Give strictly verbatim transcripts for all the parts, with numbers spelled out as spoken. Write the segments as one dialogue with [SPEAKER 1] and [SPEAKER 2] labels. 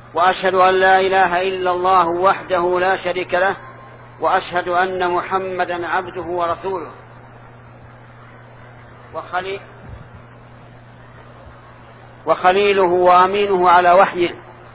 [SPEAKER 1] وأشهد أن لا إله إلا الله وحده لا شريك له، وأشهد أن محمدا عبده ورسوله وخليل وخليله وأمينه على وحيه،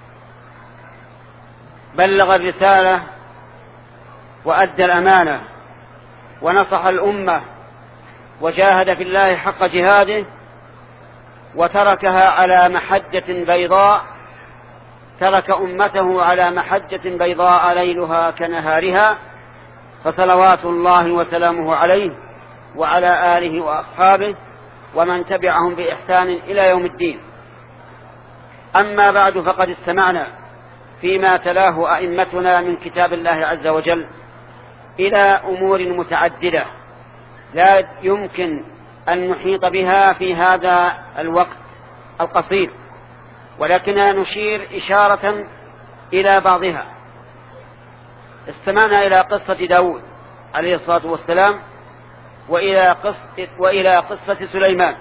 [SPEAKER 1] بلغ الرسالة وأدى الأمانة ونصح الأمة وجاهد في الله حق جهاده، وتركها على محجة بيضاء ترك أمته على محجة بيضاء ليلها كنهارها، فصلوات الله وسلامه عليه وعلى آله وأصحابه ومن تبعهم بإحسان إلى يوم الدين. أما بعد، فقد استمعنا فيما تلاه أئمتنا من كتاب الله عز وجل إلى أمور متعددة لا يمكن أن نحيط بها في هذا الوقت القصير، ولكننا نشير إشارة إلى بعضها. استمعنا إلى قصة داود عليه الصلاة والسلام وإلى قصة, وإلى قصة سليمان،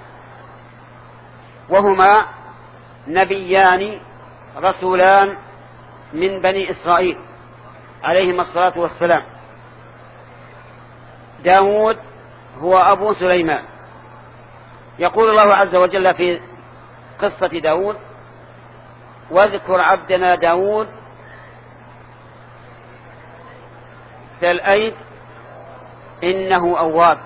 [SPEAKER 1] وهما نبيان رسولان من بني إسرائيل عليهما الصلاة والسلام. داود هو أبو سليمان. يقول الله عز وجل في قصة داود: واذكر عبدنا داود ذا الأيد إنه أواب.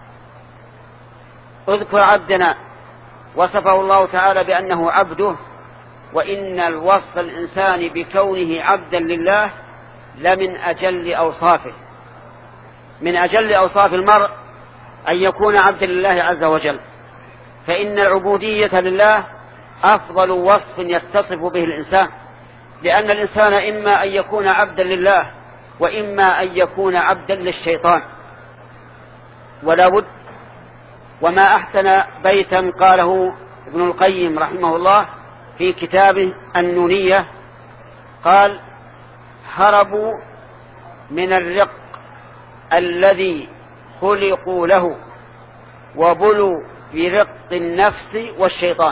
[SPEAKER 1] اذكر عبدنا، وصفه الله تعالى بأنه عبده، وإن الوصف الإنسان بكونه عبدا لله لمن أجل أوصافه. من أجل أوصاف المرء أن يكون عبدا لله عز وجل، فإن العبودية لله أفضل وصف يتصف به الإنسان، لأن الإنسان إما أن يكون عبدا لله وإما أن يكون عبدا للشيطان، ولا بد. وما أحسن بيتا قاله ابن القيم رحمه الله في كتابه النونية، قال: هربوا من الرق الذي خلقوا له وبلوا برق النفس والشيطان.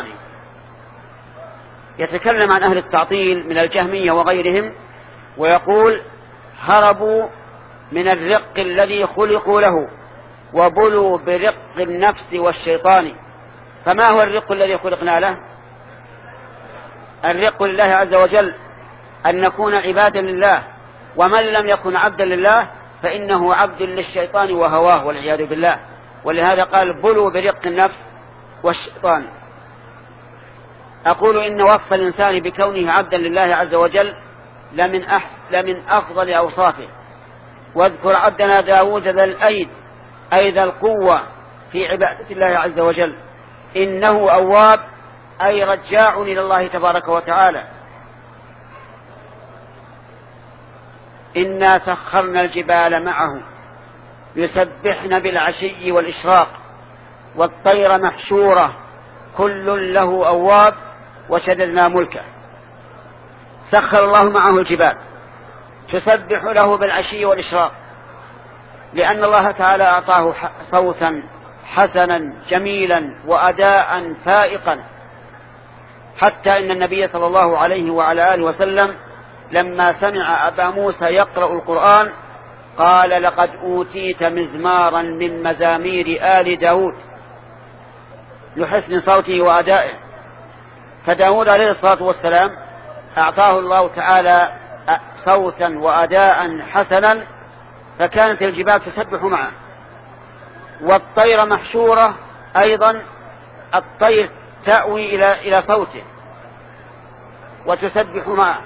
[SPEAKER 1] يتكلم عن أهل التعطيل من الجهمية وغيرهم ويقول: هربوا من الرق الذي خلقوا له وبلوا برق النفس والشيطان. فما هو الرق الذي خلقنا له؟ الرق لله عز وجل أن نكون عبادا لله، ومن لم يكن عبدا لله فإنه عبد للشيطان وهواه والعياذ بالله. ولهذا قال: بلوا برق النفس والشيطان. أقول إن وصف الإنسان بكونه عبدا لله عز وجل لمن, أحس لمن أفضل أوصافه. واذكر عبدنا داود ذا الأيد، أي ذا القوة في عبادة الله عز وجل، إنه أواب، أي رجاع إلى الله تبارك وتعالى. إنا سخرنا الجبال معه يسبحن بالعشي والإشراق، والطير محشورة كل له أواب، وشددنا ملكه. سخر الله معه الجبال تسبح له بالعشي والإشراق، لأن الله تعالى أعطاه صوتا حسنا جميلا وأداء فائقا، حتى إن النبي صلى الله عليه وعلى آله وسلم لما سمع أبا موسى يقرأ القرآن قال: لقد أوتيت مزمارا من مزامير آل داود، لحسن صوته وأدائه. فداود عليه الصلاة والسلام أعطاه الله تعالى صوتا وأداء حسنا، فكانت الجبال تسبح معه. والطير محشورة أيضا، الطير تأوي إلى إلى صوته وتسبح معه،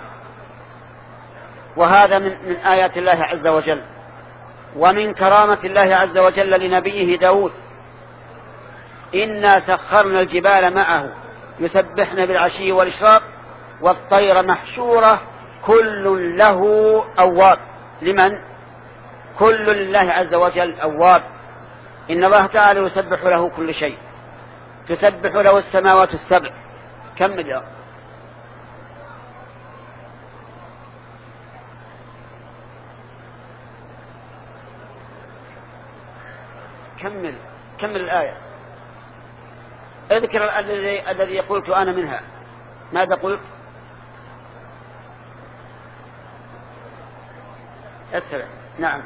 [SPEAKER 1] وهذا من, من آيات الله عز وجل ومن كرامة الله عز وجل لنبيه داود. إنا سخرنا الجبال معه يسبحن بالعشي والإشراق، والطير محشورة كل له أواب. لمن؟ كل لله عز وجل أواب. إن الله تعالى يسبح له كل شيء، تسبح له السماوات السبع. كمل يا كمل كمل الآية. اذكر الذي الذي قلت أنا منها. ماذا قلت؟ أسرع. نعم.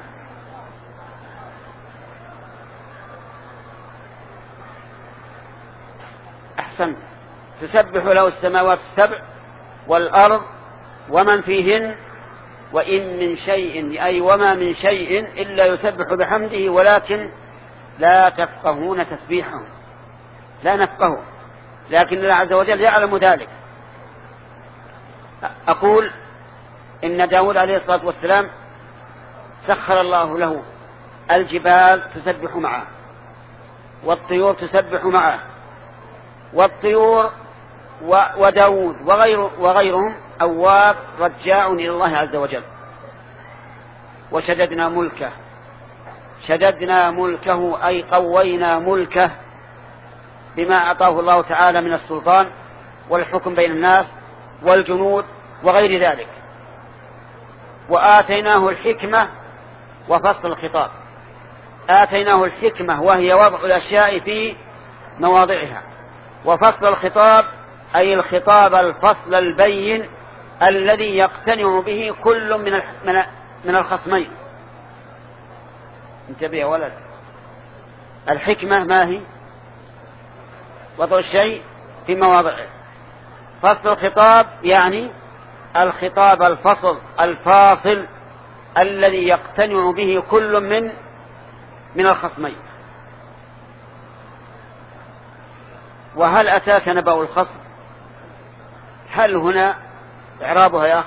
[SPEAKER 1] أحسن. تسبح له السماوات السبع والأرض ومن فيهن وإن من شيء، أي وما من شيء إلا يسبح بحمده ولكن لا تفقهون تسبيحهم، لا نفقه، لكن الله عز وجل يعلم ذلك. أقول إن داود عليه الصلاة والسلام سخر الله له الجبال تسبح معه والطيور تسبح معه، والطيور وداود وغير وغيرهم أواب رجاع إلى الله عز وجل. وشددنا ملكه، شددنا ملكه أي قوينا ملكه بما أعطاه الله تعالى من السلطان والحكم بين الناس والجنود وغير ذلك. وآتيناه الحكمة وفصل الخطاب. آتيناه الحكمة وهي وضع الأشياء في مواضعها، وفصل الخطاب أي الخطاب الفصل البين الذي يقتنع به كل من من الخصمين. انتبه يا ولد. الحكمة ما هي؟ وضع الشيء في مواضعه. فصل الخطاب يعني الخطاب الفصل الفاصل الذي يقتنع به كل من من الخصمين. وهل أتاك نبأ الخصم؟ هل هنا إعرابها يا أخ؟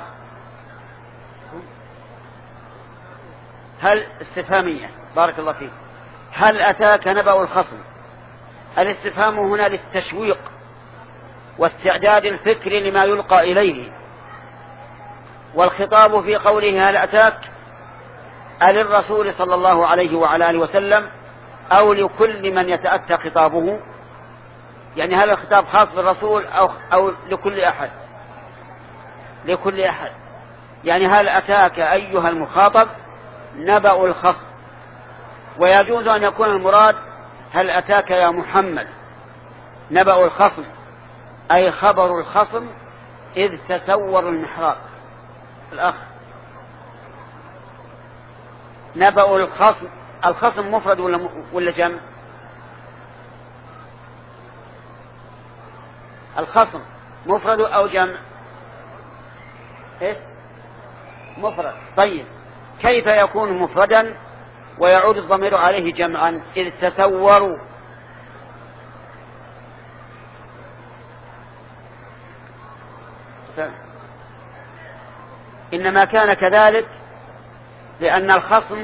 [SPEAKER 1] هل استفهامية؟ بارك الله فيك. هل أتاك نبأ الخصم؟ الاستفهام هنا للتشويق واستعداد الفكر لما يلقى إليه، والخطاب في قوله هل أتاك للرسول صلى الله عليه وعلى آله وسلم أو لكل من يتأتى خطابه؟ يعني هل الخطاب خاص بالرسول أو, أو لكل أحد؟ لكل أحد. يعني هل أتاك أيها المخاطب نبأ الخصم؟ ويجوز أن يكون المراد هل أتاك يا محمد نبأ الخصم أي خبر الخصم إذ تسوروا المحراب. الأخ نبأ الخصم، الخصم مفرد ولا ولا جمع؟ الخصم مفرد أو جمع؟ إيه؟ مفرد. طيب كيف يكون مفردا ويعود الضمير عليه جمعا إذ تسوروا؟ إنما كان كذلك لأن الخصم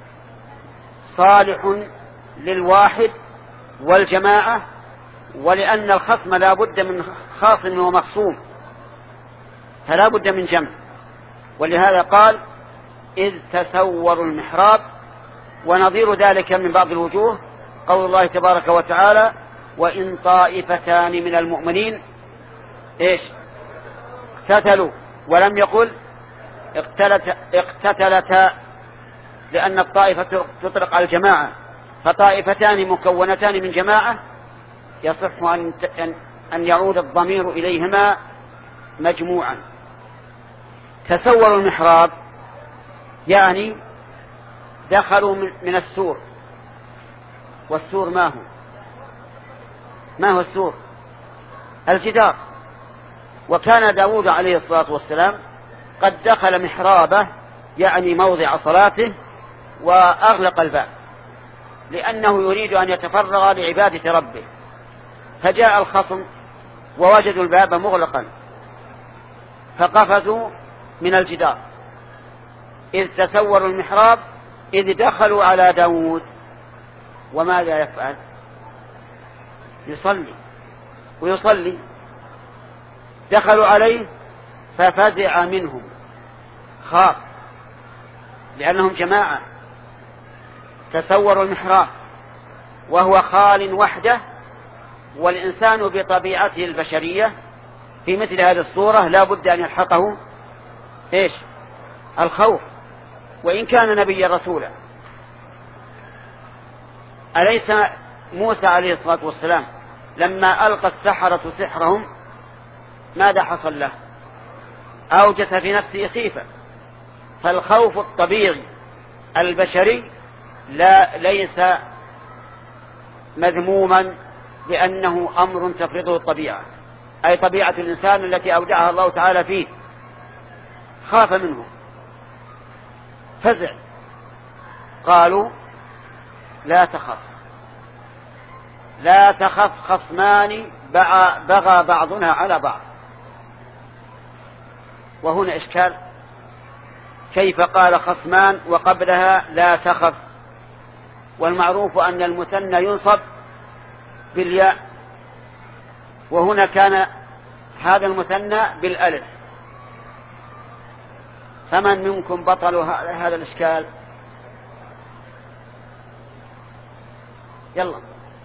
[SPEAKER 1] صالح للواحد والجماعة، ولأن الخصم لا بد من خاصم ومخصوم فلا بد من جمع. ولهذا قال إذ تسوروا المحراب. ونظير ذلك من بعض الوجوه قول الله تبارك وتعالى وإن طائفتان من المؤمنين إيش اقتتلوا، ولم يقل اقتلت اقتتلتا، لأن الطائفة تطلق على الجماعة، فطائفتان مكونتان من جماعة يصح أن أن يعود الضمير إليهما مجموعا. تسوروا المحراب يعني دخلوا من السور. والسور ما هو؟ ما هو السور؟ الجدار. وكان داود عليه الصلاة والسلام قد دخل محرابه يعني موضع صلاته وأغلق الباب لأنه يريد أن يتفرغ لعبادة ربه، فجاء الخصم ووجدوا الباب مغلقا فقفزوا من الجدار. إذ تسوروا المحراب إذ دخلوا على داود، وماذا يفعل؟ يصلي ويصلي. دخلوا عليه ففزع منهم، خاف لأنهم جماعة. تسوروا المحراب وهو خال وحده، والإنسان بطبيعته البشرية في مثل هذه الصورة لا بد أن يلحقه إيش؟ الخوف، وإن كان نبيا رسولا. أليس موسى عليه الصلاة والسلام لما ألقى السحرة سحرهم ماذا حصل له؟ أوجس في نفسه خيفة، فالخوف الطبيعي البشري لا ليس مذموما، لأنه أمر تفرضه الطبيعة، أي طبيعة الإنسان التي أودعها الله تعالى فيه. خاف منه فزع، قالوا لا تخف لا تخف خصمان بغى بعضنا على بعض. وهنا إشكال، كيف قال خصمان وقبلها لا تخف؟ والمعروف أن المثنى ينصب بالياء، وهنا كان هذا المثنى بالألف. فمن منكم بطل هذا الإشكال؟ يلا.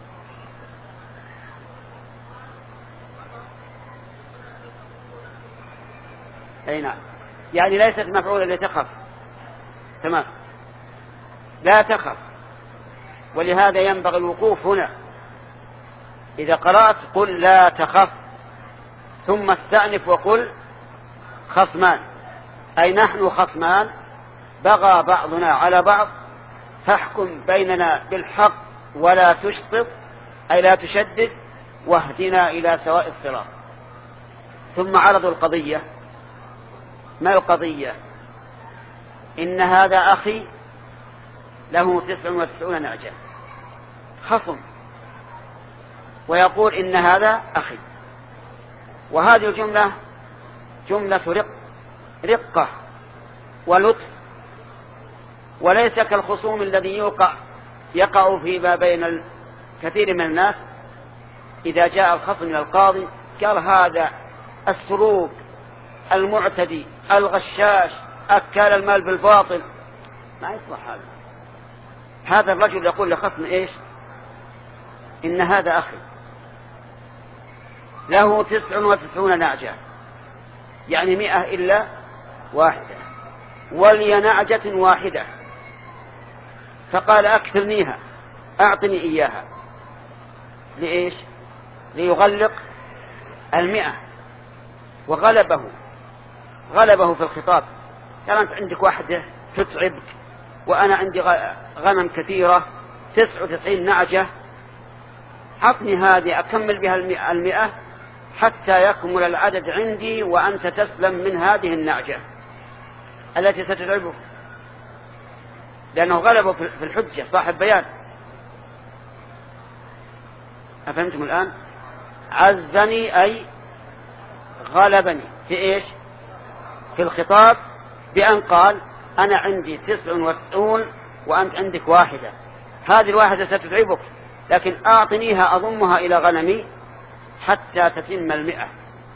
[SPEAKER 1] أي نعم، يعني ليست مفعولة لتخف. تمام، لا تخف. ولهذا ينبغي الوقوف هنا. إذا قرأت قل لا تخف، ثم استأنف وقل خصمان، أي نحن خصمان بغى بعضنا على بعض، فاحكم بيننا بالحق ولا تشطط، أي لا تشدد، واهدنا إلى سواء الصراط. ثم عرضوا القضية. ما القضية؟ إن هذا أخي له تسع وتسعون نعجة، خصم، ويقول إن هذا أخي. وهذه الجملة جملة رق رقة ولطف، وليس كالخصوم الذي يوقع يقع فيما بين كثير من الناس. إذا جاء الخصم إلى القاضي قال هذا السروق المعتدي الغشاش أكل المال بالباطل، ما يصلح هذا. هذا الرجل يقول لخصم إيش؟ إن هذا أخي له تسع وتسعون نعجة، يعني مئة إلا واحدة، ولي نعجة واحدة، فقال أكثرنيها، أعطني إياها. لإيش؟ ليغلق المئة. وغلبه غلبه في الخطاب، قال أنت عندك واحدة تتعبك، وأنا عندي غنم كثيرة تسع وتسعين نعجة، أعطني هذه أكمل بها المئة حتى يكمل العدد عندي، وأنت تسلم من هذه النعجة التي ستتعبك، لأنه غلبه في الحجة، صاحب بيان. أفهمتم الآن؟ عزني أي غلبني في إيش؟ في الخطاب، بأن قال أنا عندي تسع وتسعون وأنت عندك واحدة، هذه الواحدة ستتعبك، لكن أعطنيها أضمها إلى غنمي حتى تتم المئة.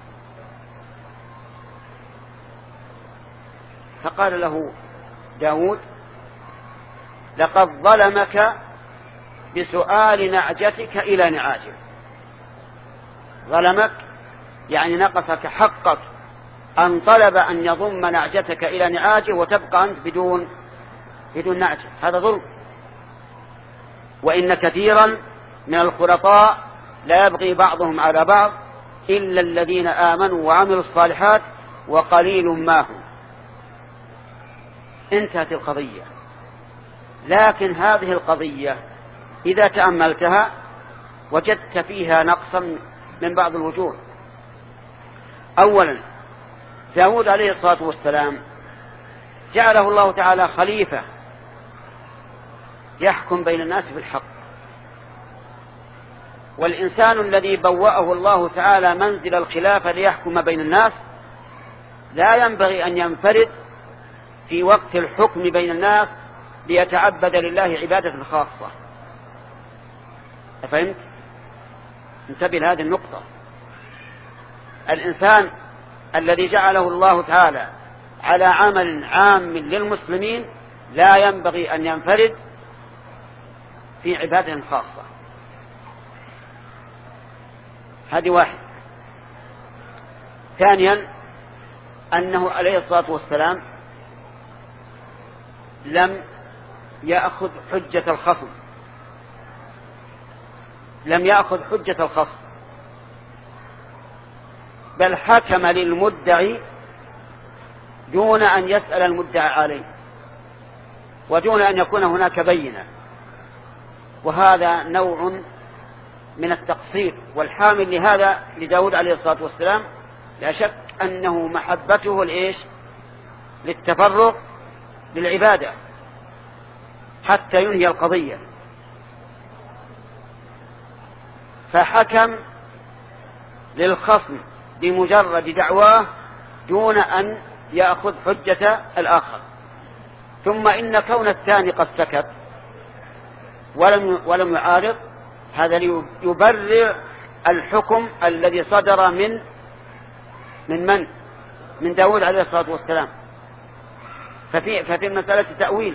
[SPEAKER 1] فقال له داود لقد ظلمك بسؤال نعجتك إلى نعاجه. ظلمك يعني نقصك حقك، أن طلب أن يضم نعجتك إلى نعاجه وتبقى أنت بدون بدون نعجة، هذا ظلم. وإن كثيرا من الخلطاء لا يبغي بعضهم على بعض إلا الذين آمنوا وعملوا الصالحات وقليل ما هم. انتهت القضية. لكن هذه القضية إذا تأملتها وجدت فيها نقصا من بعض الوجوه. أولا، داود عليه الصلاة والسلام جعله الله تعالى خليفة يحكم بين الناس بالحق، والإنسان الذي بوأه الله تعالى منزل الخلافة ليحكم بين الناس لا ينبغي أن ينفرد في وقت الحكم بين الناس ليتعبد لله عبادة خاصة. فهمت؟ انتبه لهذه النقطة. الإنسان الذي جعله الله تعالى على عمل عام للمسلمين لا ينبغي أن ينفرد في عبادة خاصة. هذه واحد. ثانيا، أنه عليه الصلاة والسلام لم يأخذ حجة الخصم، لم يأخذ حجة الخصم، بل حكم للمدعي دون أن يسأل المدعى عليه ودون أن يكون هناك بينة، وهذا نوع من التقصير. والحامل لهذا لداود عليه الصلاة والسلام لا شك أنه محبته الإيش للتفرغ للعبادة حتى ينهي القضية، فحكم للخصم بمجرد دعواه دون أن يأخذ حجة الآخر. ثم إن كون الثاني قد سكت ولم ولم يعارض هذا يبرر الحكم الذي صدر من من من من داود عليه الصلاة والسلام. ففي ففي المسألة تأويل.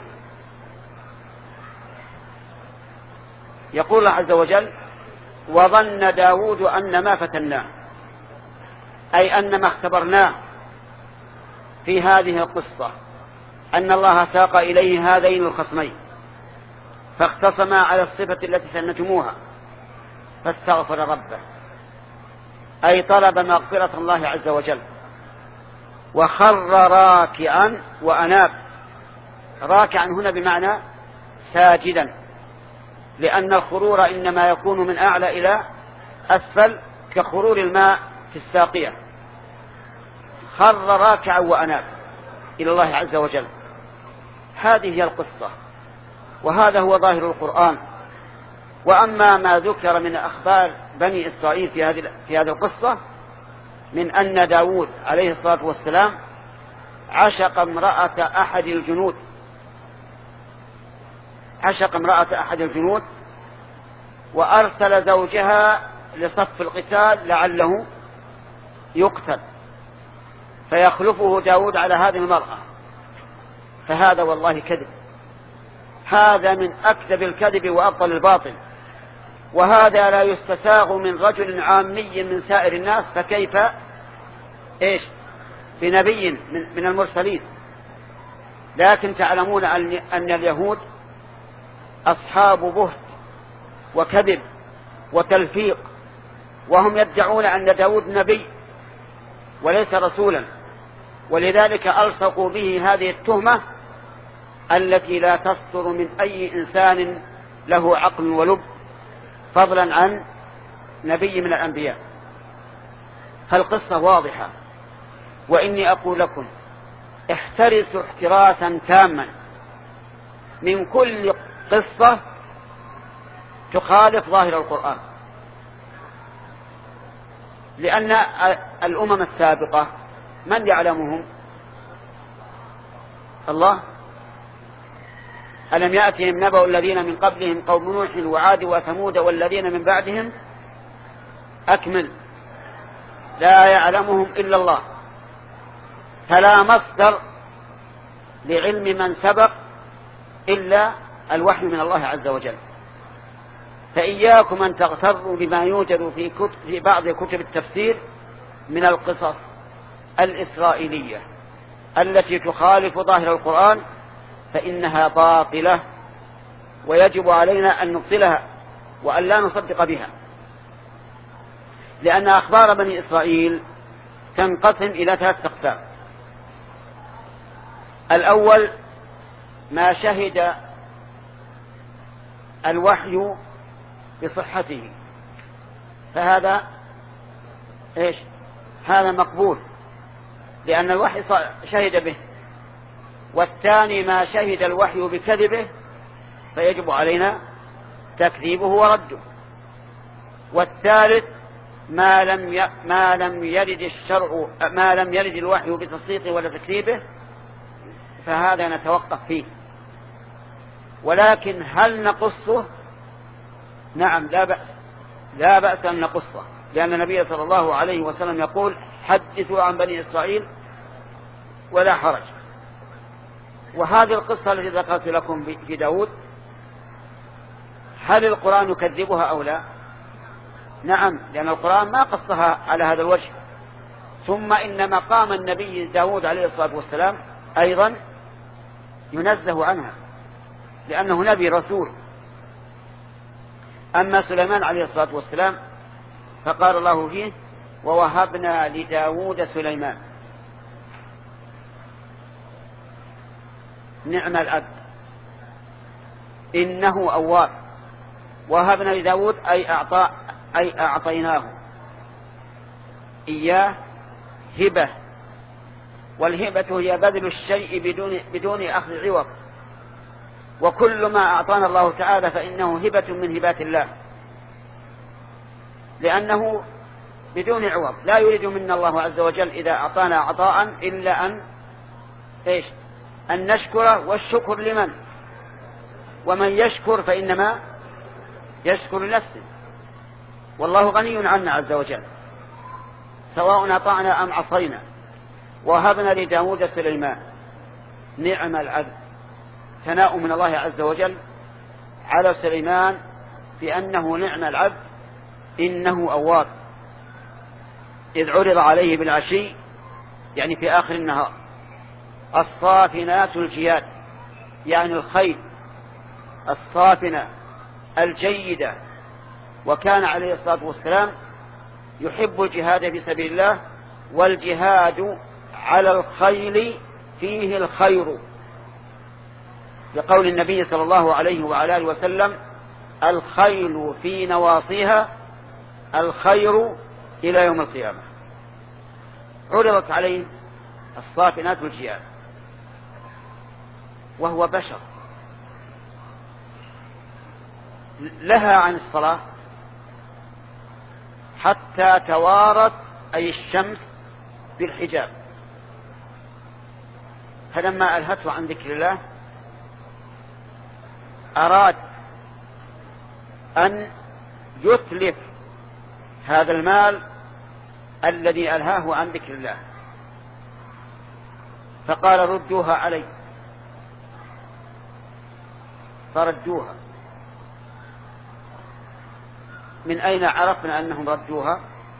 [SPEAKER 1] يقول الله عز وجل: وظن داود أن ما فتناه، أي أن ما اختبرناه في هذه القصة أن الله ساق إليه هذين الخصمين فاختصما على الصفة التي سنتموها فاستغفر ربه، أي طلب مغفرة الله عز وجل، وخر راكعا وأناب. راكعا هنا بمعنى ساجدا، لأن الخرور إنما يكون من أعلى إلى أسفل كخرور الماء في الساقية. خر راكعا وأناب إلى الله عز وجل. هذه هي القصة، وهذا هو ظاهر القرآن. وأما ما ذكر من أخبار بني إسرائيل في هذه في هذه القصة من أن داود عليه الصلاة والسلام عشق امرأة أحد الجنود عشق امرأة أحد الجنود وأرسل زوجها لصف القتال لعله يقتل فيخلفه داود على هذه المرأة، فهذا والله كذب. هذا من أكذب الكذب وأبطل الباطل، وهذا لا يستساغ من رجل عامي من سائر الناس، فكيف إيش بنبي من المرسلين. لكن تعلمون أن اليهود أصحاب بهت وكذب وتلفيق، وهم يدعون أن داود نبي وليس رسولا، ولذلك ألصقوا به هذه التهمة التي لا تصدر من أي إنسان له عقل ولب، فضلا عن نبي من الأنبياء. فالقصة واضحة، وإني أقول لكم احترسوا احتراسا تاما من كل قصة تخالف ظاهر القرآن، لأن الأمم السابقة من يعلمهم؟ الله. ألم يأتهم نبأ الذين من قبلهم قوم نوح وعاد وثمود والذين من بعدهم أكمل لا يعلمهم إلا الله. فلا مصدر لعلم من سبق إلا الوحي من الله عز وجل. فإياكم أن تغتروا بما يوجد في, كتب في بعض كتب التفسير من القصص الإسرائيلية التي تخالف ظاهر القرآن، فإنها باطلة ويجب علينا أن نبطلها وأن لا نصدق بها، لأن أخبار بني إسرائيل تنقسم إلى ثلاث أقسام. الأول ما شهد الوحي بصحته، فهذا إيش هذا مقبول لأن الوحي شهد به. والثاني ما شهد الوحي بكذبه فيجب علينا تكذيبه ورده. والثالث ما لم ي... ما لم يرد الشرع ما لم يرد الوحي بتصديقه ولا تكذيبه، فهذا نتوقف فيه. ولكن هل نقصه؟ نعم، لا بأس لا بأس أن نقصه، لأن النبي صلى الله عليه وسلم يقول: حدثوا عن بني إسرائيل ولا حرج. وهذه القصة التي ذكرت لكم في داود، هل القرآن يكذبها أو لا؟ نعم، لأن القرآن ما قصها على هذا الوجه. ثم إن مقام النبي داود عليه الصلاة والسلام أيضا ينزه عنها، لأنه نبي رسول. أما سليمان عليه الصلاة والسلام فقال الله فيه: ووهبنا لداود سليمان. نعم العبد إنه أواب. وهبنا لداود أي, أعطى أي أعطيناه إياه هبة، والهبة هي بذل الشيء بدون, بدون أخذ عوض، وكل ما أعطانا الله تعالى فإنه هبة من هبات الله، لأنه بدون عوض. لا يريد منا الله عز وجل إذا أعطانا عطاء إلا أن إيش؟ أن نشكره، والشكر لمن؟ ومن يشكر فإنما يشكر لنفسه، والله غني عنا عز وجل سواء أطعنا أم عصينا. وهبنا لداود سليمان نعم العبد، ثناء من الله عز وجل على سليمان بأنه نعم العبد إنه أواب، إذ عرض عليه بالعشي يعني في آخر النهار الصافنات الجياد، يعني الخيل الصافنة الجيدة. وكان عليه الصلاة والسلام يحب الجهاد في سبيل الله، والجهاد على الخيل فيه الخير، لقول النبي صلى الله عليه وعلى آله وسلم الخيل في نواصيها الخير إلى يوم القيامة. عرضت عليه الصافنات الجياد وهو بشر، لها عن الصلاة حتى توارت أي الشمس بالحجاب، فلما ألهته عن ذكر الله أراد أن يتلف هذا المال الذي ألهاه عن ذكر الله، فقال ردوها علي، فردوها. من أين عرفنا أنهم ردوها؟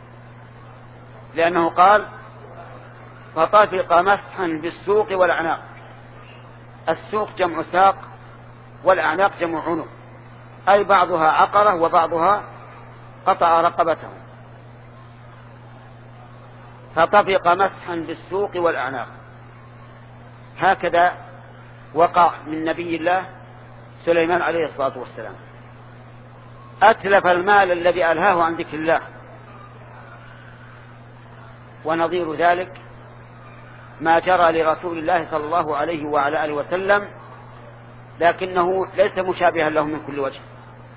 [SPEAKER 1] لأنه قال فطفق مسحا بالسوق والأعناق. السوق جمع ساق والأعناق جمع عنق، أي بعضها عقرة وبعضها قطع رقبته، فطفق مسحا بالسوق والأعناق. هكذا وقع من نبي الله سليمان عليه الصلاة والسلام، أتلف المال الذي ألهاه عن ذكر الله. ونظير ذلك ما جرى لرسول الله صلى الله عليه وعلى آله وسلم، لكنه ليس مشابها له من كل وجه.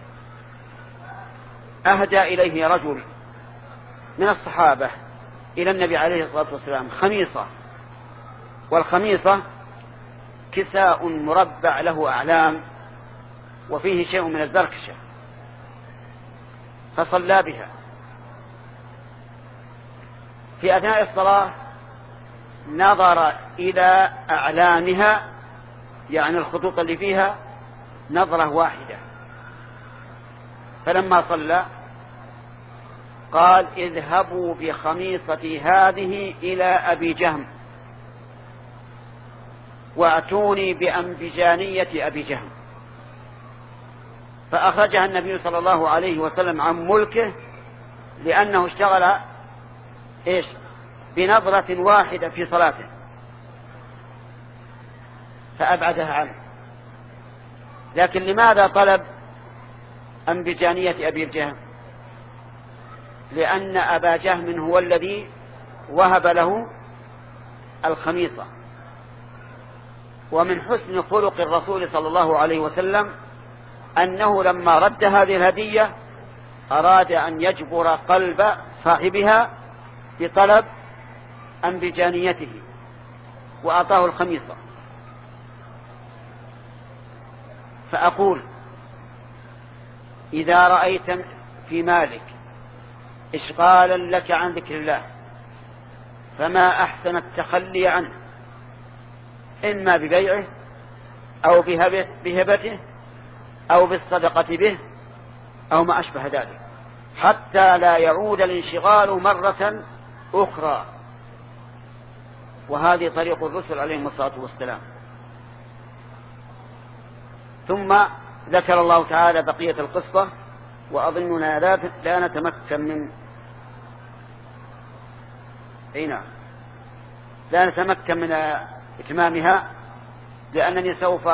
[SPEAKER 1] أهدى إليه رجل من الصحابة إلى النبي عليه الصلاة والسلام خميصة، والخميصة كساء مربع له أعلام وفيه شيء من الزركشة، فصلى بها. في أثناء الصلاة نظر إلى أعلامها، يعني الخطوط اللي فيها، نظرة واحدة، فلما صلى قال اذهبوا بخميصتي هذه إلى أبي جهم وأتوني بأنبجانية أبي جهم. فأخرجها النبي صلى الله عليه وسلم عن ملكه، لأنه اشتغل إيش بنظرة واحدة في صلاته فأبعدها عنه. لكن لماذا طلب أنبجانية أبي جهم؟ لأن أبا جهم هو الذي وهب له الخميصة. ومن حسن خلق الرسول صلى الله عليه وسلم أنه لما رد هذه الهدية أراد أن يجبر قلب صاحبها بطلب أنبجانيته وأعطاه الخميصة. فأقول إذا رأيت في مالك إشغالا لك عن ذكر الله فما أحسن التخلي عنه، إما ببيعه أو بهبته أو بالصدقة به أو ما أشبه ذلك، حتى لا يعود الانشغال مرة أخرى. وهذه طريق الرسل عليهم الصلاة والسلام. ثم ذكر الله تعالى بقية القصة، وأظننا لا نتمكن من أين لا نتمكن من إتمامها لأنني سوف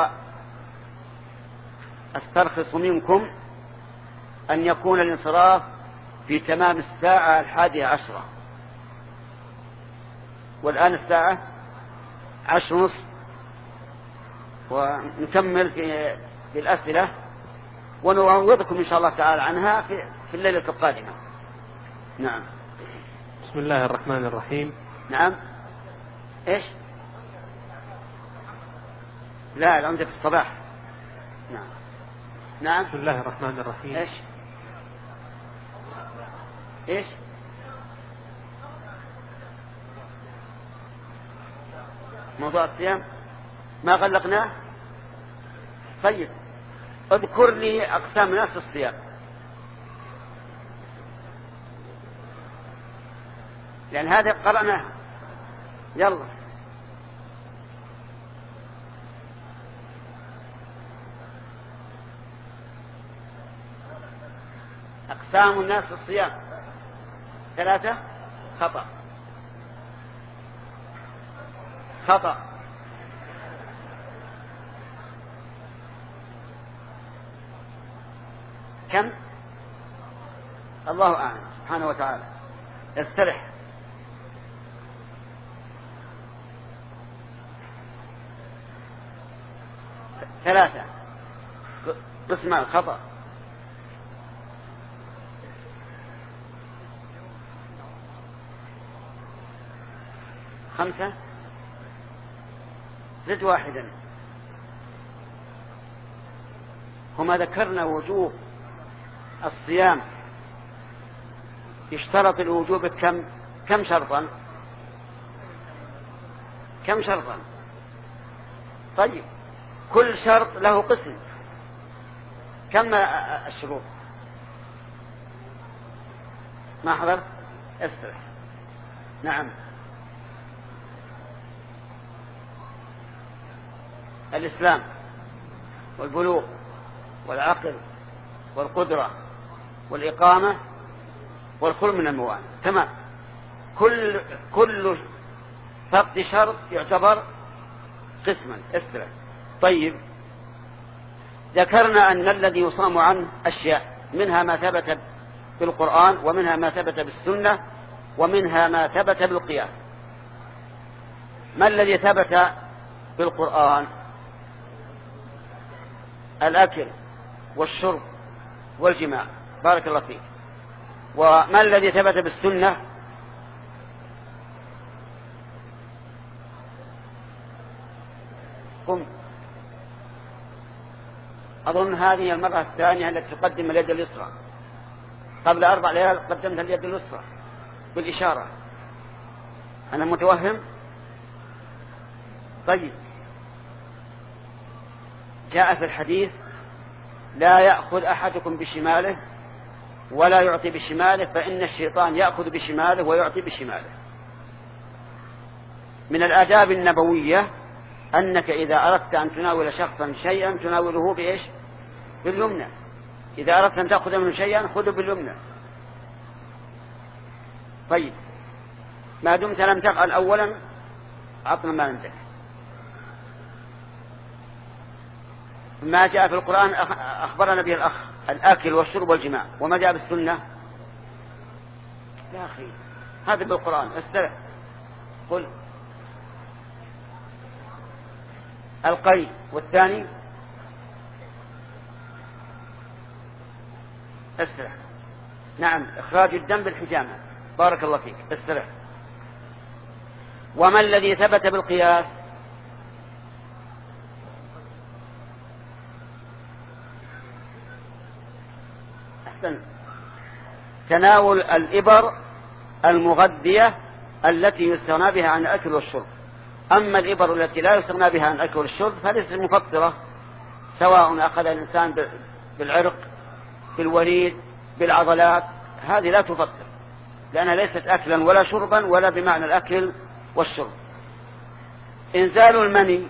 [SPEAKER 1] أسترخص منكم أن يكون الانصراف في تمام الساعة الحادية عشرة، والآن الساعة عشر ونصف، ونكمل في, في الأسئلة ونعوضكم إن شاء الله تعالى عنها في, في الليلة القادمة. نعم.
[SPEAKER 2] بسم الله الرحمن الرحيم.
[SPEAKER 1] نعم. إيش؟ لا العمدة في الصباح. نعم. نعم.
[SPEAKER 2] بسم الله الرحمن الرحيم.
[SPEAKER 1] إيش؟ إيش؟ موضوع الصيام ما غلقناه. طيب اذكر لي أقسام ناس الصيام، لأن هذا قرأناه. يلا. أقسام الناس في الصيام ثلاثة. خطأ خطأ. كم؟ الله أعلم سبحانه وتعالى. استرح. ثلاثة. قسم الخطأ. خمسة. زد واحدا. هما ذكرنا وجوب الصيام، يشترط الوجوب كم كم شرطا كم شرطا طيب كل شرط له قسم. كم الشروط؟ ما حضرت؟ استرح. نعم. الإسلام والبلوغ والعقل والقدرة والإقامة والخلو من الموانع. تمام. كل كل فقد شرط يعتبر قسما. استرح. طيب ذكرنا أن الذي يصام عنه أشياء، منها ما ثبت بالقرآن، ومنها ما ثبت بالسنة، ومنها ما ثبت بالقياس. ما الذي ثبت بالقرآن؟ الأكل والشرب والجماع. بارك الله فيك. وما الذي ثبت بالسنة؟ قم. أظن هذه المرة الثانية التي تقدم اليد اليسرى. قبل أربع ليال قدمت اليد اليسرى بالإشارة. أنا متوهم. طيب جاء في الحديث: لا يأخذ أحدكم بشماله ولا يعطي بشماله، فإن الشيطان يأخذ بشماله ويعطي بشماله. من الآداب النبوية أنك إذا أردت أن تناول شخصا شيئا تناوله بإيش؟ باليمنى. إذا أردت أن تأخذ منه شيئا خذه باليمنى. طيب ما دمت لم تفعل أولا أعطنا ما عندك. ما جاء في القرآن أخبرنا به الأخ: الأكل والشرب والجماع. وما جاء بالسنة؟ يا أخي هذا بالقرآن. استرح. قل. القي. والثاني؟ استرح. نعم إخراج الدم بالحجامة. بارك الله فيك. استرح. وما الذي ثبت بالقياس؟ أحسن. تناول الإبر المغذية التي يستغنى بها عن الأكل والشرب. أما الإبر التي لا يستغنى بها عن الأكل والشرب فليست مفطرة، سواء أخذ الإنسان بالعرق، بالوريد، بالعضلات، هذه لا تفطر، لأنها ليست أكلا ولا شربا ولا بمعنى الأكل والشرب. إنزال المني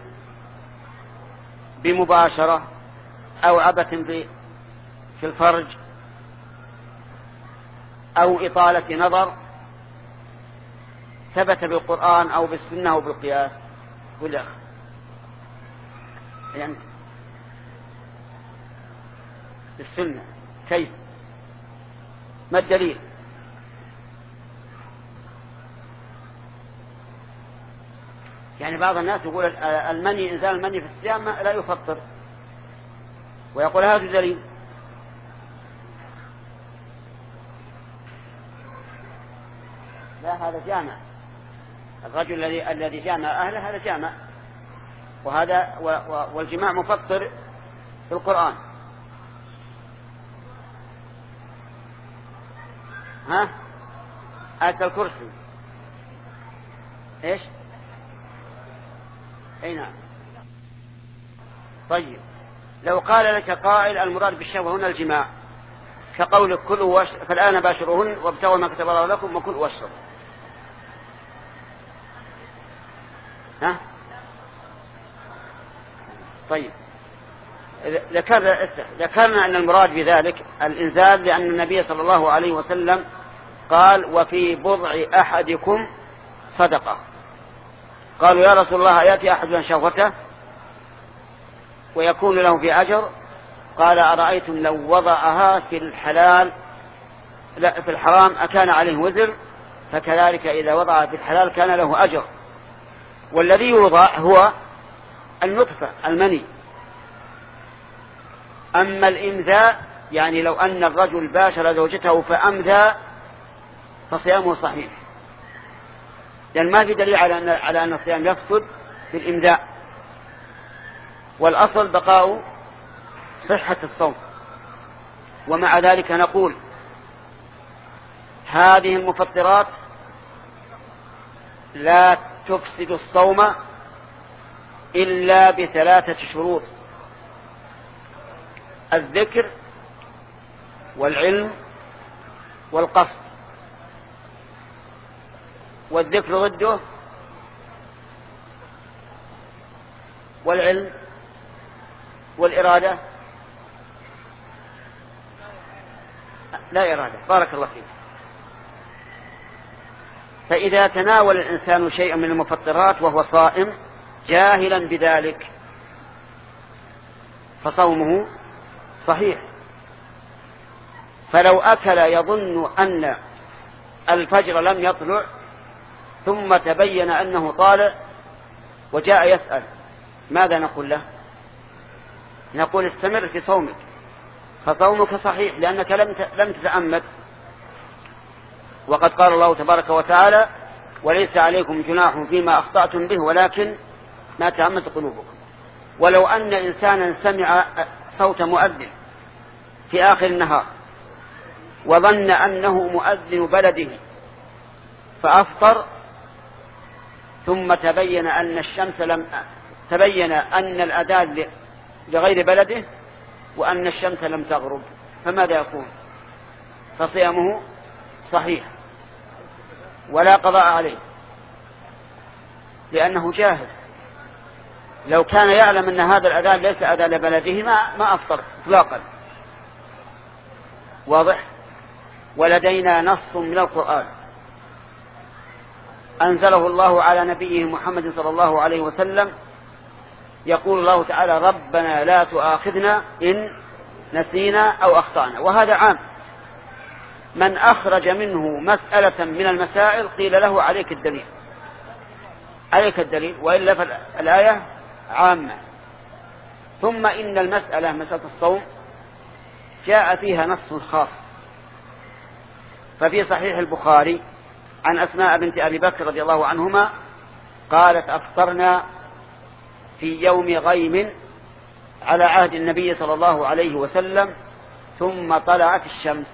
[SPEAKER 1] بمباشرة أو عبث في الفرج أو إطالة نظر ثبت بالقرآن أو بالسنة أو بالقياس. ولا يعني السنة كيف؟ ما الدليل؟ يعني بعض الناس يقول المني إنزال المني في الصيام لا يفطر، ويقول هذا دليل. لا، هذا جامع. الرجل الذي الذي جامع أهله هذا جامع، وهذا والجماع مفطر في القرآن. ها؟ آية الكرسي إيش؟ أي نعم. طيب، لو قال لك قائل المراد بالشهوة هنا الجماع، كقولك كلوا وش... فالآن باشروهن وابتغوا ما كتب الله لكم وكلوا واشربوا. ها؟ طيب، ذكرنا أن المراد بذلك الإنزال، لأن النبي صلى الله عليه وسلم قال وفي بضع أحدكم صدقة. قالوا يا رسول الله يأتي أحدنا شهوته ويكون له في أجر؟ قال أرأيتم لو وضعها في الحلال لا في الحرام أكان عليه وزر؟ فكذلك إذا وضعها في الحلال كان له أجر. والذي يوضع هو النطفة المني. أما الإمذاء يعني لو أن الرجل باشر زوجته فأمذى فصيامه صحيح، لأن ما في دليل على أن على أن الصيام يفسد في الإمذاء، والأصل بقاء صحة الصوم. ومع ذلك نقول هذه المفطرات لا تفسد الصوم إلا بثلاثة شروط: الذكر والعلم والقصد. والذكر ضده والعلم والإرادة لا إرادة. بارك الله فيك. فإذا تناول الإنسان شيئا من المفطرات وهو صائم جاهلا بذلك فصومه صحيح. فلو أكل يظن أن الفجر لم يطلع ثم تبين أنه طالع وجاء يسأل ماذا نقول له؟ نقول استمر في صومك، فصومك صحيح لأنك لم تتأمل. وقد قال الله تبارك وتعالى وليس عليكم جناح فيما أخطأتم به ولكن ما تأملت قلوبكم. ولو أن إنسانا سمع صوت مؤذن في آخر النهار وظن أنه مؤذن بلده فأفطر ثم تبين أن الشمس لم تبين أن الأذان لغير بلده وأن الشمس لم تغرب، فماذا يكون؟ فصيامه صحيح ولا قضاء عليه لأنه جاهل. لو كان يعلم أن هذا الأذان ليس أذان بلده ما ما أفطر إطلاقا. واضح؟ ولدينا نص من القرآن أنزله الله على نبيه محمد صلى الله عليه وسلم يقول الله تعالى ربنا لا تؤاخذنا إن نسينا أو أخطأنا. وهذا عام، من أخرج منه مسألة من المسائل قيل له عليك الدليل عليك الدليل وإلا فالآية عامة. ثم إن المسألة مسألة الصوم جاء فيها نص خاص. ففي صحيح البخاري عن أسماء بنت أبي بكر رضي الله عنهما قالت أفطرنا في يوم غيم على عهد النبي صلى الله عليه وسلم ثم طلعت الشمس.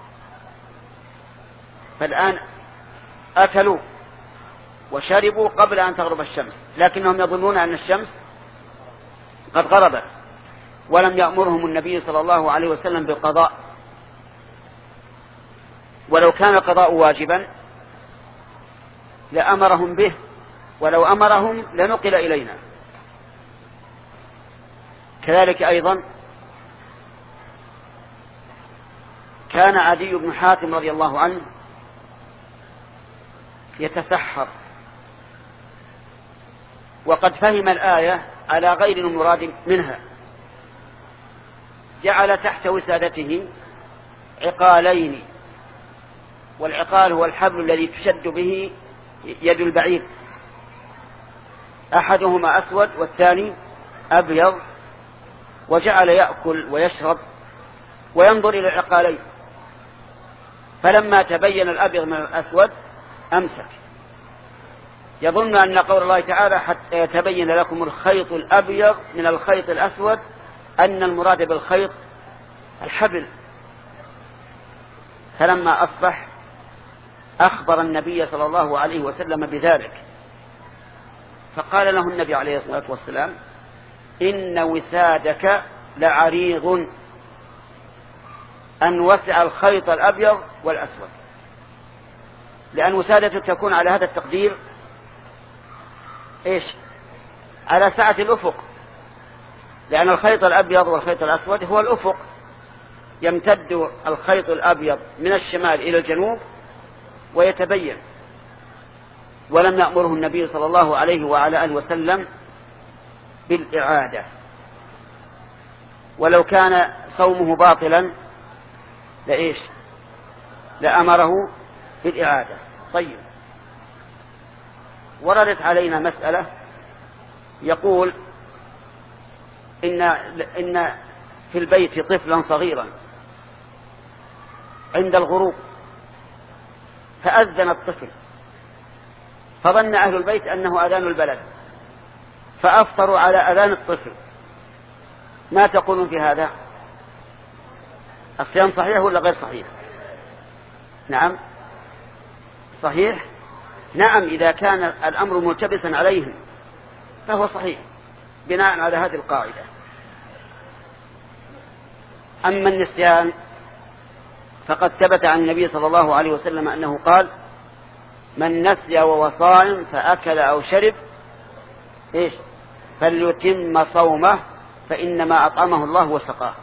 [SPEAKER 1] فالآن أكلوا وشربوا قبل أن تغرب الشمس، لكنهم يظنون أن الشمس قد غربت، ولم يأمرهم النبي صلى الله عليه وسلم بالقضاء. ولو كان القضاء واجبا لأمرهم به، ولو أمرهم لنقل إلينا. كذلك أيضا كان عدي بن حاتم رضي الله عنه يتسحر، وقد فهم الآية على غير المراد منها، جعل تحت وسادته عقالين، والعقال هو الحبل الذي تشد به يد البعير، أحدهما أسود والثاني أبيض، وجعل يأكل ويشرب وينظر إلى العقالين، فلما تبين الأبيض من الأسود أمسك، يظن أن قول الله تعالى حتى يتبين لكم الخيط الأبيض من الخيط الأسود أن المراد بالخيط الحبل. فلما أصبح أخبر النبي صلى الله عليه وسلم بذلك، فقال له النبي عليه الصلاة والسلام: إن وسادك لعريض، أن وسع الخيط الأبيض والأسود، لأن وسادته تكون على هذا التقدير إيش؟ على سعة الأفق، لأن الخيط الأبيض والخيط الأسود هو الأفق، يمتد الخيط الأبيض من الشمال إلى الجنوب ويتبين. ولم يأمره النبي صلى الله عليه وعلى آله وسلم بالإعادة، ولو كان صومه باطلا لإيش؟ لأمره بالإعادة. طيب، وردت علينا مسألة، يقول إن, إن في البيت طفلا صغيرا عند الغروب، فأذن الطفل، فظن أهل البيت أنه أذان البلد، فأفطروا على أذان الطفل، ما تقولون في هذا؟ الصيام صحيح ولا غير صحيح؟ نعم صحيح. نعم، إذا كان الأمر ملتبسا عليهم فهو صحيح بناء على هذه القاعدة. أما النسيان فقد ثبت عن النبي صلى الله عليه وسلم أنه قال: من نسي وهو صائم فأكل أو شرب إيش؟ فليتم صومه فإنما أطعمه الله وسقاه.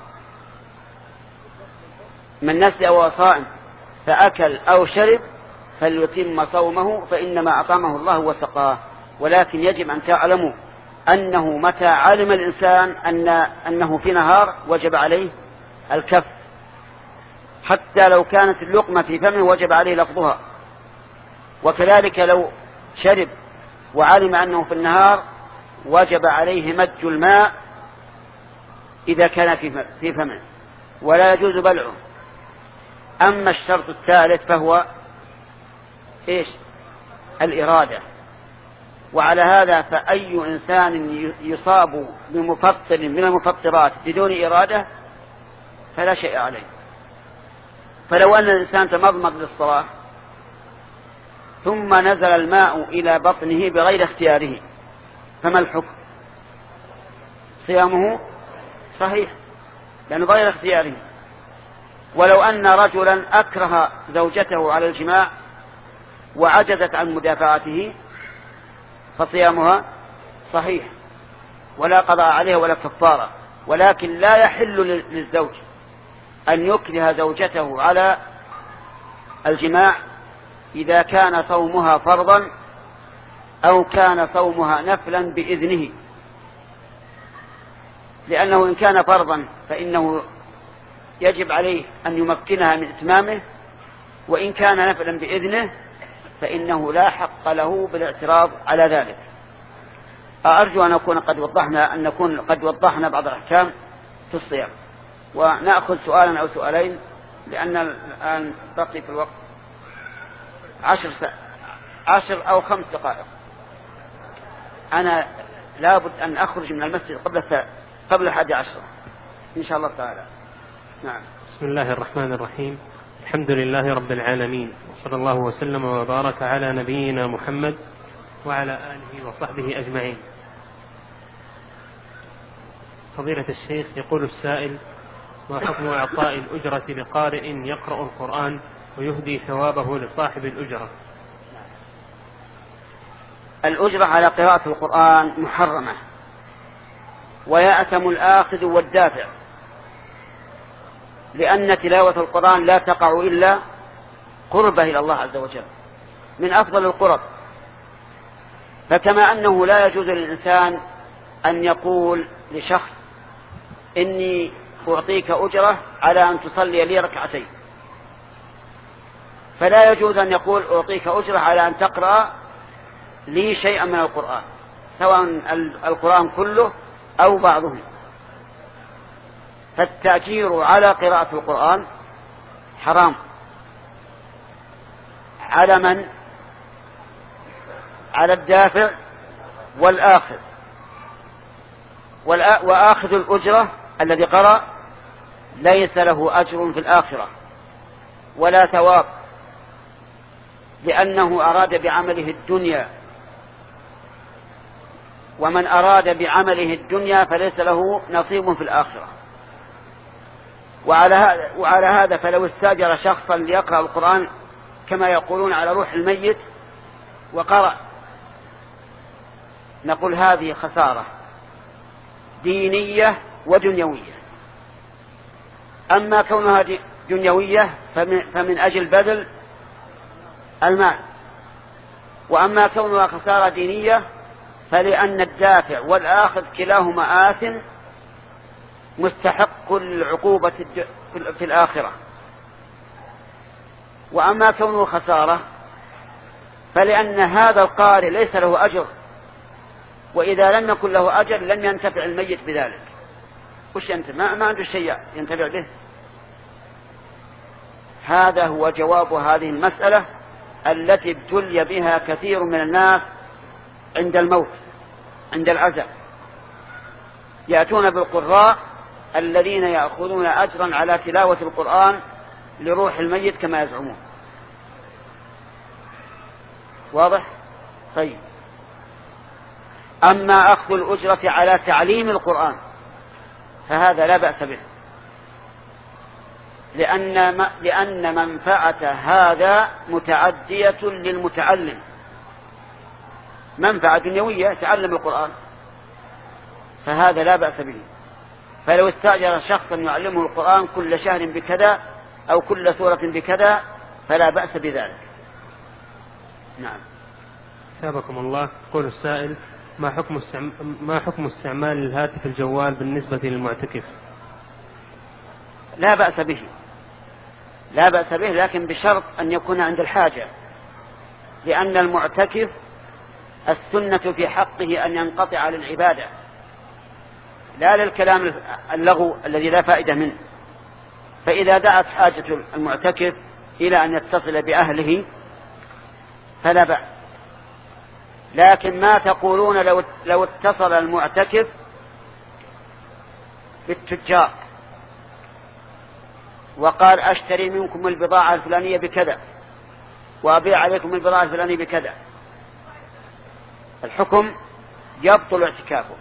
[SPEAKER 1] من نسي وهو صائم فأكل أو شرب فليتم صومه فإنما أطعمه الله وسقاه. ولكن يجب أن تعلموا أنه متى علم الإنسان أن أنه في نهار وجب عليه الكف، حتى لو كانت اللقمة في فمه وجب عليه لفظها. وكذلك لو شرب وعلم أنه في النهار وجب عليه مج الماء إذا كان في فمه، ولا يجوز بلعه. أما الشرط الثالث فهو إيش؟ الإرادة. وعلى هذا فأي إنسان يصاب بمفطر من المفطرات بدون إرادة فلا شيء عليه. فلو أن الإنسان تمضمض للصلاة ثم نزل الماء إلى بطنه بغير اختياره فما الحكم؟ صيامه صحيح لأنه بغير اختياره. ولو أن رجلا أكره زوجته على الجماع وعجزت عن مدافعته فصيامها صحيح ولا قضاء عليها ولا كفارة. ولكن لا يحل للزوج أن يكره زوجته على الجماع إذا كان صومها فرضا أو كان صومها نفلا بإذنه، لأنه إن كان فرضا فإنه يجب عليه أن يمكنها من إتمامه، وإن كان نفلا بإذنه فإنه لا حق له بالاعتراض على ذلك. أرجو أن نكون قد وضحنا أن نكون قد وضحنا بعض الأحكام في الصيام، ونأخذ سؤالا أو سؤالين لأن الآن بقي في الوقت عشر سا... عشر أو خمس دقائق. أنا لابد أن أخرج من المسجد قبل ث... قبل الحادي عشر إن شاء الله تعالى. نعم.
[SPEAKER 2] بسم الله الرحمن الرحيم. الحمد لله رب العالمين، وصلى الله وسلم وبارك على نبينا محمد وعلى آله وصحبه أجمعين. فضيلة الشيخ، يقول السائل: ما حكم إعطاء الأجرة لقارئ يقرأ القرآن ويهدي ثوابه لصاحب الأجرة؟
[SPEAKER 1] الأجرة على قراءة القرآن محرمة، ويأثم الآخذ والدافع، لأن تلاوة القرآن لا تقع إلا قربة إلى الله عز وجل من أفضل القرب. فكما أنه لا يجوز للإنسان أن يقول لشخص إني أعطيك أجرة على أن تصلي لي ركعتين، فلا يجوز أن يقول أعطيك أجرة على أن تقرأ لي شيئا من القرآن، سواء القرآن كله أو بعضه. فالتأجير على قراءة القرآن حرام. على من؟ على الدافع والآخذ. وآخذ الأجرة الذي قرأ ليس له أجر في الآخرة ولا ثواب، لأنه أراد بعمله الدنيا، ومن أراد بعمله الدنيا فليس له نصيب في الآخرة. وعلى هذا, وعلى هذا فلو استأجر شخصا ليقرأ القرآن كما يقولون على روح الميت وقرأ، نقول هذه خسارة دينية ودنيوية. أما كونها دنيوية فمن, فمن أجل بذل المال، وأما كونها خسارة دينية فلأن الدافع والآخذ كلاهما آثم مستحق العقوبة في الآخرة. وأما كونه خسارة فلأن هذا القارئ ليس له أجر، وإذا لم يكن له أجر لم ينتفع الميت بذلك. وش ينتفع؟ ما, ما عنده شيء ينتفع به. هذا هو جواب هذه المسألة التي ابتلي بها كثير من الناس عند الموت، عند العزاء، يأتون بالقراء الذين يأخذون أجرا على تلاوة القرآن لروح الميت كما يزعمون. واضح؟ طيب. أما أخذ الأجرة على تعليم القرآن فهذا لا بأس به، لأن لأن منفعة هذا متعدية للمتعلم، منفعة دنيوية تعلم القرآن، فهذا لا بأس به. فلو استأجر شخصا يعلمه القرآن كل شهر بكذا أو كل سورة بكذا فلا بأس بذلك. نعم.
[SPEAKER 2] سابقكم الله. يقول السائل: ما حكم ما حكم استعمال الهاتف الجوال بالنسبة للمعتكف؟
[SPEAKER 1] لا بأس به، لا بأس به، لكن بشرط أن يكون عند الحاجة، لأن المعتكف السنة في حقه أن ينقطع للعبادة لا للكلام اللغو الذي لا فائدة منه. فإذا دعت حاجة المعتكف إلى أن يتصل بأهله فلا بأس. لكن ما تقولون لو لو اتصل المعتكف بالتجار وقال أشتري منكم البضاعة الفلانية بكذا وأبيع عليكم البضاعة الفلانية بكذا، الحكم يبطل اعتكافه،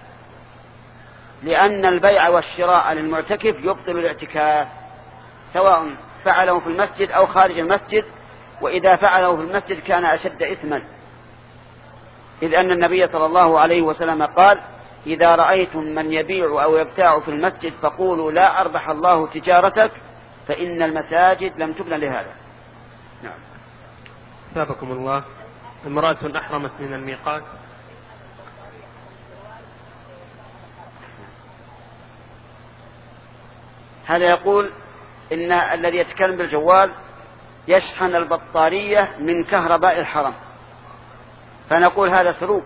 [SPEAKER 1] لأن البيع والشراء للمعتكف يبطل الاعتكاف، سواء فعله في المسجد أو خارج المسجد. وإذا فعله في المسجد كان أشد إثما، إذ أن النبي صلى الله عليه وسلم قال: إذا رأيتم من يبيع أو يبتاع في المسجد فقولوا لا أربح الله تجارتك، فإن المساجد لم تبنى لهذا. نعم.
[SPEAKER 2] سابقكم الله. امرأة أحرمت من الميقات.
[SPEAKER 1] هذا يقول إن الذي يتكلم بالجوال يشحن البطارية من كهرباء الحرم، فنقول هذا سروق.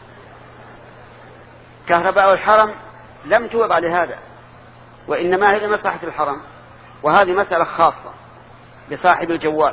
[SPEAKER 1] كهرباء الحرم لم توضع لهذا، وإنما هي لمصلحة الحرم، وهذه مسألة خاصة بصاحب الجوال.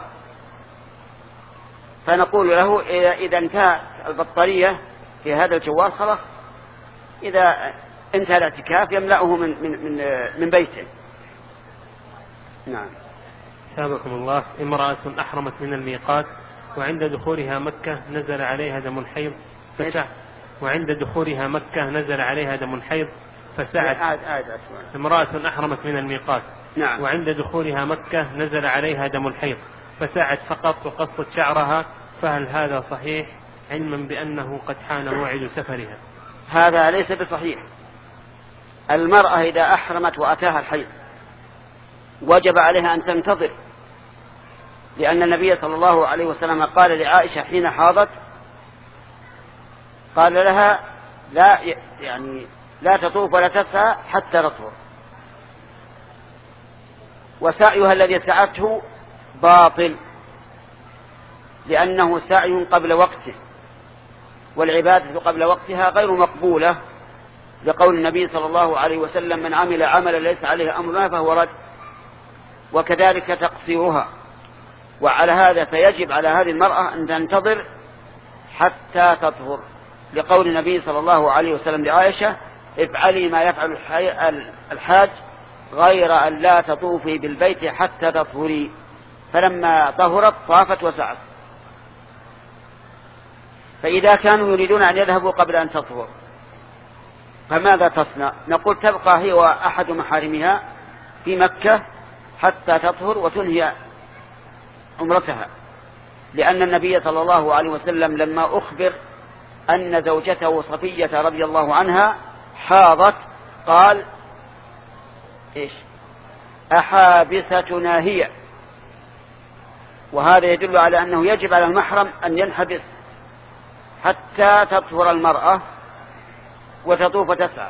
[SPEAKER 1] فنقول له إذا انتهت البطارية في هذا الجوال خلاص، إذا انتهى الاعتكاف يملأه من, من, من, من بيته. نعم.
[SPEAKER 2] سابقكم الله. امرأة أحرمت من الميقات وعند دخولها مكة نزل عليها دم الحيض فسعت وعند دخولها مكة نزل عليها دم الحيض فسعت.
[SPEAKER 1] عاد عاد
[SPEAKER 2] امرأة أحرمت من الميقات.
[SPEAKER 1] نعم.
[SPEAKER 2] وعند دخولها مكة نزل عليها دم الحيض فسعت فقط وقصت شعرها، فهل هذا صحيح علما بأنه قد حان موعد سفرها؟
[SPEAKER 1] هذا ليس بصحيح. المرأة إذا أحرمت وأتاها الحيض وجب عليها أن تنتظر، لأن النبي صلى الله عليه وسلم قال لعائشة حين حاضت، قال لها: لا يعني لا تطوف ولا تسعى حتى تطهر. وسعيها الذي سعته باطل، لأنه سعي قبل وقته، والعبادة قبل وقتها غير مقبولة، لقول النبي صلى الله عليه وسلم: من عمل عملا ليس عليه أمرنا فهو رد. وكذلك تقصيرها. وعلى هذا فيجب على هذه المرأة أن تنتظر حتى تطهر، لقول النبي صلى الله عليه وسلم لعائشة: افعلي ما يفعل الحاج غير أن لا تطوفي بالبيت حتى تطهري. فلما طهرت طافت وسعت. فإذا كانوا يريدون أن يذهبوا قبل أن تطهر فماذا تصنع؟ نقول: تبقى هي وأحد محارمها في مكة حتى تطهر وتنهي عمرتها، لأن النبي صلى الله عليه وسلم لما أخبر أن زوجته صفية رضي الله عنها حاضت قال: إيش؟ أحابستنا هي. وهذا يدل على أنه يجب على المحرم أن ينحبس حتى تطهر المرأة وتطوف وتسعى.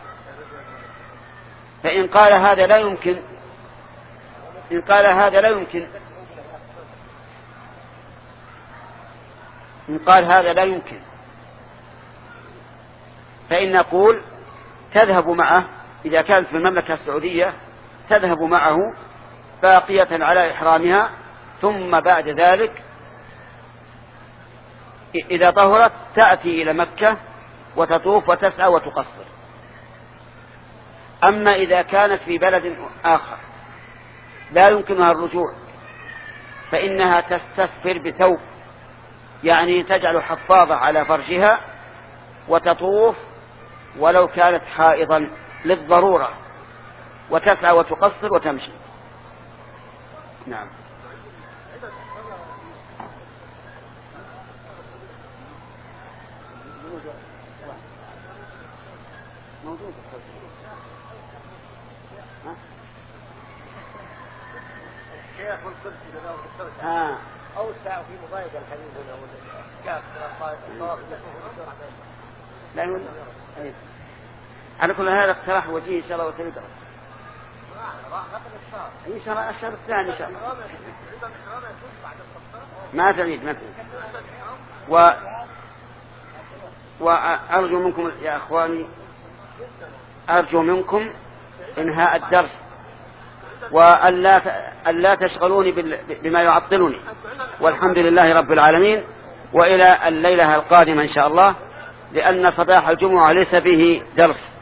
[SPEAKER 1] فإن قال هذا لا يمكن إن قال هذا لا يمكن إن قال هذا لا يمكن فإن نقول: تذهب معه إذا كانت في المملكة السعودية، تذهب معه باقية على إحرامها، ثم بعد ذلك إذا طهرت تأتي إلى مكة وتطوف وتسعى وتقصر. أما إذا كانت في بلد آخر لا يمكنها الرجوع فإنها تستثفر بثوب، يعني تجعل حفاظة على فرجها وتطوف ولو كانت حائضا للضرورة، وتسعى وتقصر وتمشي. نعم. موجود. الشيخ والكرسي ها أوسع في مضايق الحديث ولا لا يقول. على كل هذا اقتراح وجيه إن شاء الله وتدرس إن شاء الله الشهر الثاني إن شاء الله. ما تريد ما تريد. و وأرجو منكم يا أخواني أرجو منكم إنهاء الدرس، وألا ألا تشغلوني بما يعطلني. والحمد لله رب العالمين، وإلى الليلة القادمة إن شاء الله، لأن صباح الجمعة ليس به درس.